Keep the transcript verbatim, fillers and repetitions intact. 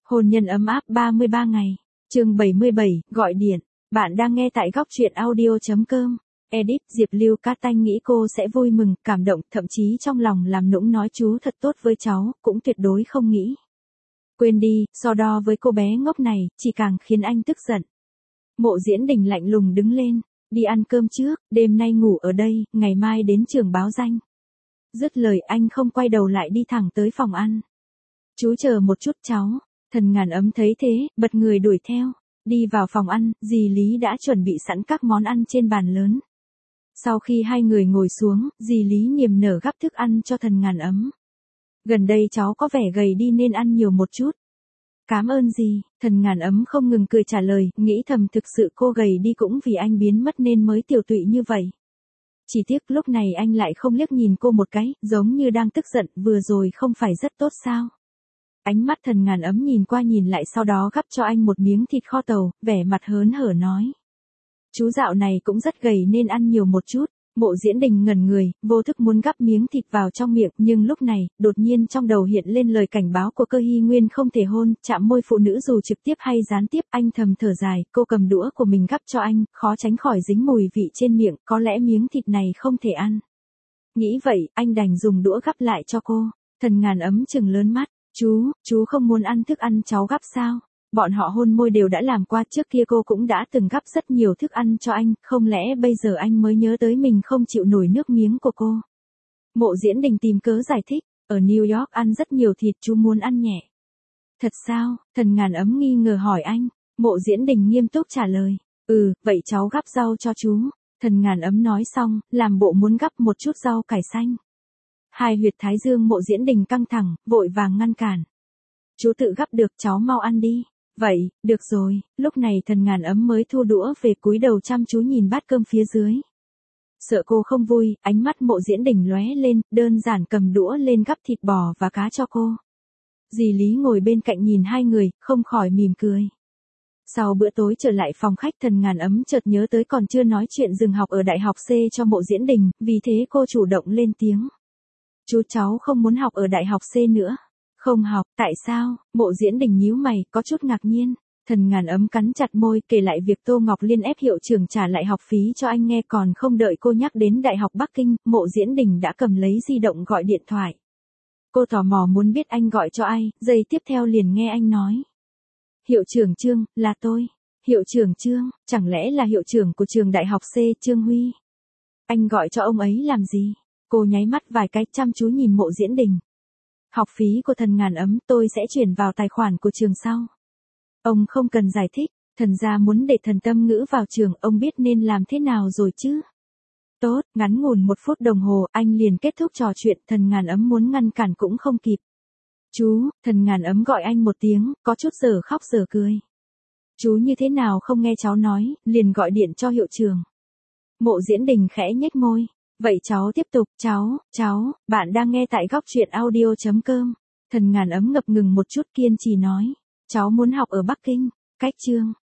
Hôn nhân ấm áp ba mươi ba ngày. Chương bảy mươi bảy, gọi điện. Bạn đang nghe tại góc truyện audio chấm com. Edit, Diệp Lưu Cát Tanh nghĩ cô sẽ vui mừng, cảm động, thậm chí trong lòng làm nũng nói chú thật tốt với cháu, cũng tuyệt đối không nghĩ. Quên đi, so đo với cô bé ngốc này, chỉ càng khiến anh tức giận. Mộ Diễn Đình lạnh lùng đứng lên, đi ăn cơm trước, đêm nay ngủ ở đây, ngày mai đến trường báo danh. Dứt lời anh không quay đầu lại đi thẳng tới phòng ăn. Chú chờ một chút cháu. Thần Ngàn Ấm thấy thế, bật người đuổi theo. Đi vào phòng ăn, dì Lý đã chuẩn bị sẵn các món ăn trên bàn lớn. Sau khi hai người ngồi xuống, dì Lý niềm nở gắp thức ăn cho Thần Ngàn Ấm. Gần đây cháu có vẻ gầy đi nên ăn nhiều một chút. Cảm ơn dì. Thần Ngàn Ấm không ngừng cười trả lời, nghĩ thầm thực sự cô gầy đi cũng vì anh biến mất nên mới tiểu tụy như vậy. Chỉ tiếc lúc này anh lại không liếc nhìn cô một cái, giống như đang tức giận, vừa rồi không phải rất tốt sao? Ánh mắt Thần Ngàn Ấm nhìn qua nhìn lại, sau đó gắp cho anh một miếng thịt kho tàu, vẻ mặt hớn hở nói. Chú dạo này cũng rất gầy nên ăn nhiều một chút. Mộ Diễn Đình ngẩn người, vô thức muốn gắp miếng thịt vào trong miệng, nhưng lúc này, đột nhiên trong đầu hiện lên lời cảnh báo của Cơ Hy Nguyên không thể hôn, chạm môi phụ nữ dù trực tiếp hay gián tiếp. Anh thầm thở dài, cô cầm đũa của mình gắp cho anh, khó tránh khỏi dính mùi vị trên miệng, có lẽ miếng thịt này không thể ăn. Nghĩ vậy, anh đành dùng đũa gắp lại cho cô. Thần Ngàn Ấm trừng lớn mắt, chú, chú không muốn ăn thức ăn cháu gắp sao? Bọn họ hôn môi đều đã làm qua, trước kia cô cũng đã từng gắp rất nhiều thức ăn cho anh, không lẽ bây giờ anh mới nhớ tới mình không chịu nổi nước miếng của cô? Mộ Diễn Đình tìm cớ giải thích, ở New York ăn rất nhiều thịt, chú muốn ăn nhẹ. Thật sao? Thần Ngàn Ấm nghi ngờ hỏi anh. Mộ Diễn Đình nghiêm túc trả lời, ừ, vậy cháu gắp rau cho chú. Thần Ngàn Ấm nói xong, làm bộ muốn gắp một chút rau cải xanh. Hai huyệt thái dương Mộ Diễn Đình căng thẳng, vội vàng ngăn cản. Chú tự gắp được, cháu mau ăn đi. Vậy, được rồi. Lúc này Thần Ngàn Ấm mới thu đũa về, cúi đầu chăm chú nhìn bát cơm phía dưới. Sợ cô không vui, ánh mắt Mộ Diễn Đình lóe lên, đơn giản cầm đũa lên gắp thịt bò và cá cho cô. Dì Lý ngồi bên cạnh nhìn hai người, không khỏi mỉm cười. Sau bữa tối trở lại phòng khách, Thần Ngàn Ấm chợt nhớ tới còn chưa nói chuyện dừng học ở Đại học C cho Mộ Diễn Đình, vì thế cô chủ động lên tiếng. Chú cháu không muốn học ở Đại học C nữa. Không học, tại sao? Mộ Diễn Đình nhíu mày, có chút ngạc nhiên. Thần Ngàn Ấm cắn chặt môi, kể lại việc Tô Ngọc Liên ép hiệu trưởng trả lại học phí cho anh nghe, còn không đợi cô nhắc đến Đại học Bắc Kinh, Mộ Diễn Đình đã cầm lấy di động gọi điện thoại. Cô tò mò muốn biết anh gọi cho ai, giây tiếp theo liền nghe anh nói. Hiệu trưởng Trương, là tôi. Hiệu trưởng Trương, chẳng lẽ là hiệu trưởng của trường Đại học C, Trương Huy? Anh gọi cho ông ấy làm gì? Cô nháy mắt vài cái, chăm chú nhìn Mộ Diễn Đình. Học phí của Thần Ngàn Ấm tôi sẽ chuyển vào tài khoản của trường sau. Ông không cần giải thích, thần gia muốn để Thần Tâm Ngữ vào trường, ông biết nên làm thế nào rồi chứ? Tốt, ngắn ngủn một phút đồng hồ, anh liền kết thúc trò chuyện, Thần Ngàn Ấm muốn ngăn cản cũng không kịp. Chú, Thần Ngàn Ấm gọi anh một tiếng, có chút giờ khóc giờ cười. Chú như thế nào không nghe cháu nói, liền gọi điện cho hiệu trưởng. Mộ Diễn Đình khẽ nhếch môi. Vậy cháu tiếp tục, cháu, cháu, bạn đang nghe tại góc truyện audio chấm com. Thần Ngàn Ấm ngập ngừng một chút, kiên trì nói. Cháu muốn học ở Bắc Kinh, cách Trương.